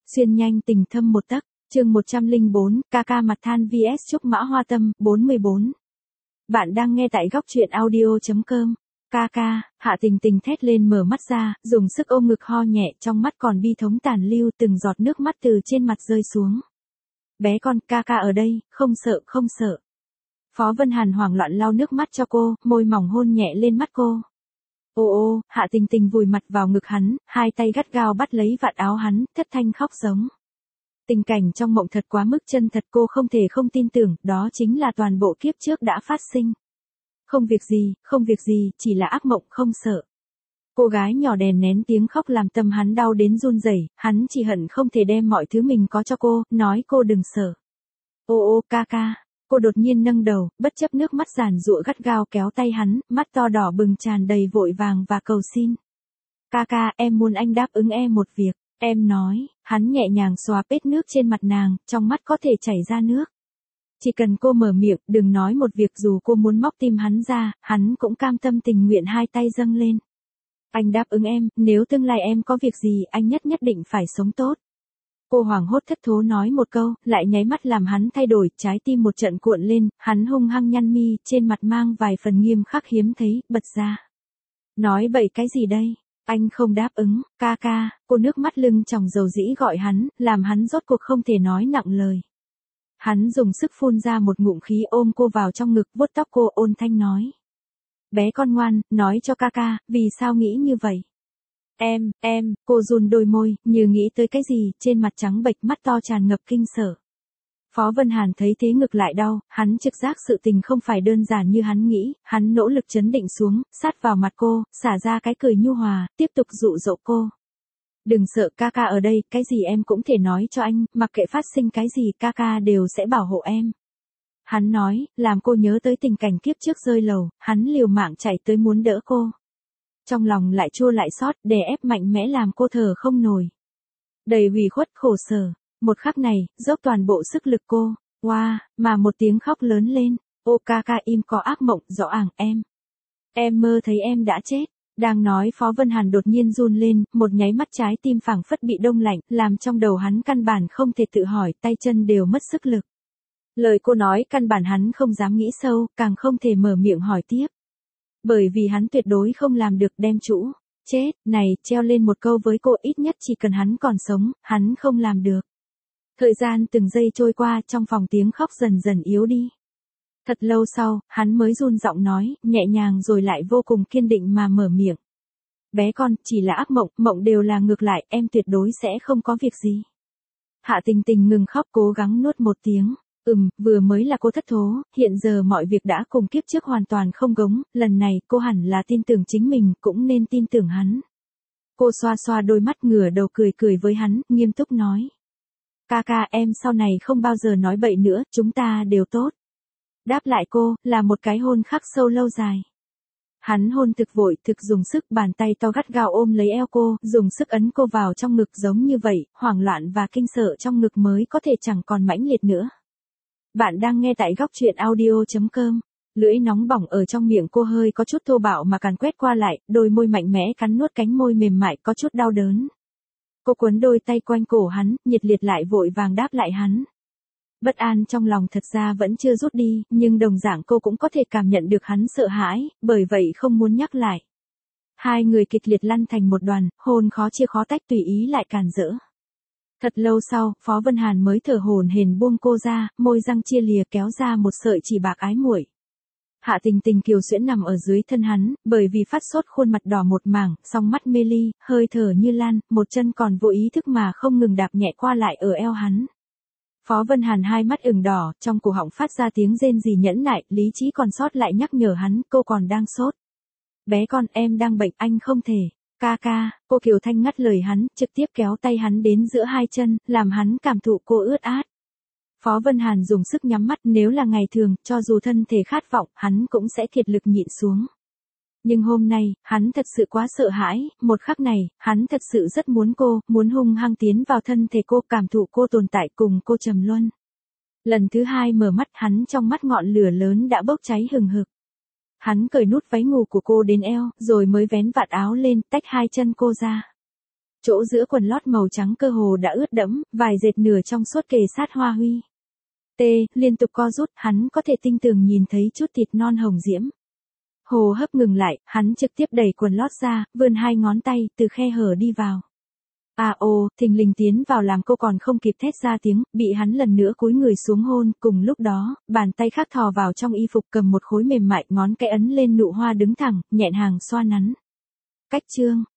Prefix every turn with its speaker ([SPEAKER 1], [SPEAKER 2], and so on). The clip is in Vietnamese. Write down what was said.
[SPEAKER 1] Xuyên nhanh tình thâm một tấc, chương 104, ca ca mặt than vs Trúc Mã Hoa Tâm, 44. Bạn đang nghe tại góc truyện audio.com. Ca ca, Hạ Tình Tình thét lên mở mắt ra, dùng sức ôm ngực ho nhẹ, trong mắt còn bi thống tàn lưu, từng giọt nước mắt từ trên mặt rơi xuống. Bé con, ca ca ở đây, không sợ, không sợ. Phó Vân Hàn hoảng loạn lau nước mắt cho cô, môi mỏng hôn nhẹ lên mắt cô. Ô ô, Hạ Tình Tình vùi mặt vào ngực hắn, hai tay gắt gao bắt lấy vạt áo hắn, thất thanh khóc giống. Tình cảnh trong mộng thật quá mức chân thật, cô không thể không tin tưởng, đó chính là toàn bộ kiếp trước đã phát sinh. Không việc gì, chỉ là ác mộng, không sợ. Cô gái nhỏ đè nén tiếng khóc làm tâm hắn đau đến run rẩy, hắn chỉ hận không thể đem mọi thứ mình có cho cô, nói cô đừng sợ. Ô ô, ca ca. Cô đột nhiên nâng đầu, bất chấp nước mắt giàn giụa gắt gao kéo tay hắn, mắt to đỏ bừng tràn đầy vội vàng và cầu xin. Ca ca, em muốn anh đáp ứng em một việc. Em nói, hắn nhẹ nhàng xóa vết nước trên mặt nàng, trong mắt có thể chảy ra nước. Chỉ cần cô mở miệng, đừng nói một việc, dù cô muốn móc tim hắn ra, hắn cũng cam tâm tình nguyện hai tay dâng lên. Anh đáp ứng em, nếu tương lai em có việc gì, anh nhất định phải sống tốt. Cô hoảng hốt thất thố nói một câu, lại nháy mắt làm hắn thay đổi, trái tim một trận cuộn lên, hắn hung hăng nhăn mi, trên mặt mang vài phần nghiêm khắc hiếm thấy, bật ra. Nói bậy cái gì đây? Anh không đáp ứng, ca ca, cô nước mắt lưng tròng dầu dĩ gọi hắn, làm hắn rốt cuộc không thể nói nặng lời. Hắn dùng sức phun ra một ngụm khí ôm cô vào trong ngực, vuốt tóc cô ôn thanh nói. Bé con ngoan, nói cho ca ca, vì sao nghĩ như vậy? Cô run đôi môi, như nghĩ tới cái gì, trên mặt trắng bệch, mắt to tràn ngập kinh sợ. Phó Vân Hàn thấy thế ngực lại đau, hắn trực giác sự tình không phải đơn giản như hắn nghĩ, hắn nỗ lực trấn định xuống, sát vào mặt cô, xả ra cái cười nhu hòa, tiếp tục dụ dỗ cô. Đừng sợ, ca ca ở đây, cái gì em cũng thể nói cho anh, mặc kệ phát sinh cái gì, ca ca đều sẽ bảo hộ em. Hắn nói, làm cô nhớ tới tình cảnh kiếp trước rơi lầu, hắn liều mạng chạy tới muốn đỡ cô. Trong lòng lại chua lại xót, đè ép mạnh mẽ làm cô thở không nổi. Đầy ủy khuất khổ sở, một khắc này, dốc toàn bộ sức lực cô, mà một tiếng khóc lớn lên, ô ca ca im có ác mộng, rõ àng em mơ thấy em đã chết. Đang nói Phó Vân Hàn đột nhiên run lên, một nháy mắt trái tim phảng phất bị đông lạnh, làm trong đầu hắn căn bản không thể tự hỏi, tay chân đều mất sức lực. Lời cô nói căn bản hắn không dám nghĩ sâu, càng không thể mở miệng hỏi tiếp. Bởi vì hắn tuyệt đối không làm được đem chữ chết này treo lên một câu với cô, ít nhất chỉ cần hắn còn sống, hắn không làm được. Thời gian từng giây trôi qua, trong phòng tiếng khóc dần dần yếu đi. Thật lâu sau, hắn mới run giọng nói, nhẹ nhàng rồi lại vô cùng kiên định mà mở miệng. Bé con, chỉ là ác mộng, mộng đều là ngược lại, em tuyệt đối sẽ không có việc gì. Hạ Tình Tình ngừng khóc, cố gắng nuốt một tiếng. Vừa mới là cô thất thố, hiện giờ mọi việc đã cùng kiếp trước hoàn toàn không giống, lần này cô hẳn là tin tưởng chính mình, cũng nên tin tưởng hắn. Cô xoa xoa đôi mắt, ngửa đầu cười với hắn, nghiêm túc nói. Ca ca, em sau này không bao giờ nói bậy nữa, chúng ta đều tốt. Đáp lại cô, là một cái hôn khắc sâu lâu dài. Hắn hôn thực vội, thực dùng sức, bàn tay to gắt gao ôm lấy eo cô, dùng sức ấn cô vào trong ngực, giống như vậy, hoảng loạn và kinh sợ trong ngực mới có thể chẳng còn mãnh liệt nữa. Bạn đang nghe tại góc truyện audio.com. Lưỡi nóng bỏng ở trong miệng cô hơi có chút thô bạo mà càn quét qua lại, đôi môi mạnh mẽ cắn nuốt cánh môi mềm mại, có chút đau đớn. Cô quấn đôi tay quanh cổ hắn, nhiệt liệt lại vội vàng đáp lại hắn. Bất an trong lòng thật ra vẫn chưa rút đi, nhưng đồng dạng cô cũng có thể cảm nhận được hắn sợ hãi, bởi vậy không muốn nhắc lại. Hai người kịch liệt lăn thành một đoàn, hôn khó chia khó tách, tùy ý lại càn rỡ. Thật lâu sau, Phó Vân Hàn mới thở hổn hển buông cô ra, môi răng chia lìa kéo ra một sợi chỉ bạc ái muội. Hạ Tình Tình kiều xuyễn nằm ở dưới thân hắn, bởi vì phát sốt khuôn mặt đỏ một mảng, song mắt mê ly, hơi thở như lan, một chân còn vô ý thức mà không ngừng đạp nhẹ qua lại ở eo hắn. Phó Vân Hàn hai mắt ửng đỏ, trong cổ họng phát ra tiếng rên rỉ nhẫn nại, lý trí còn sót lại nhắc nhở hắn, cô còn đang sốt. Bé con, em đang bệnh, anh không thể. Ca ca, cô kiều thanh ngắt lời hắn, trực tiếp kéo tay hắn đến giữa hai chân, làm hắn cảm thụ cô ướt át. Phó Vân Hàn dùng sức nhắm mắt, nếu là ngày thường, cho dù thân thể khát vọng, hắn cũng sẽ kiệt lực nhịn xuống. Nhưng hôm nay, hắn thật sự quá sợ hãi, một khắc này, hắn thật sự rất muốn cô, muốn hung hăng tiến vào thân thể cô, cảm thụ cô tồn tại cùng cô trầm luân. Lần thứ hai mở mắt, hắn trong mắt ngọn lửa lớn đã bốc cháy hừng hực. Hắn cởi nút váy ngủ của cô đến eo, rồi mới vén vạt áo lên, tách hai chân cô ra. Chỗ giữa quần lót màu trắng cơ hồ đã ướt đẫm, vài dệt nửa trong suốt kề sát Hoa Huy. Liên tục co rút, hắn có thể tinh tường nhìn thấy chút thịt non hồng diễm. Hồ hấp ngừng lại, hắn trực tiếp đẩy quần lót ra, vươn hai ngón tay, từ khe hở đi vào. Thình lình tiến vào làm cô còn không kịp thét ra tiếng, bị hắn lần nữa cúi người xuống hôn, cùng lúc đó, bàn tay khác thò vào trong y phục cầm một khối mềm mại, ngón cái ấn lên nụ hoa đứng thẳng, nhẹn hàng xoa nắn. Cách chương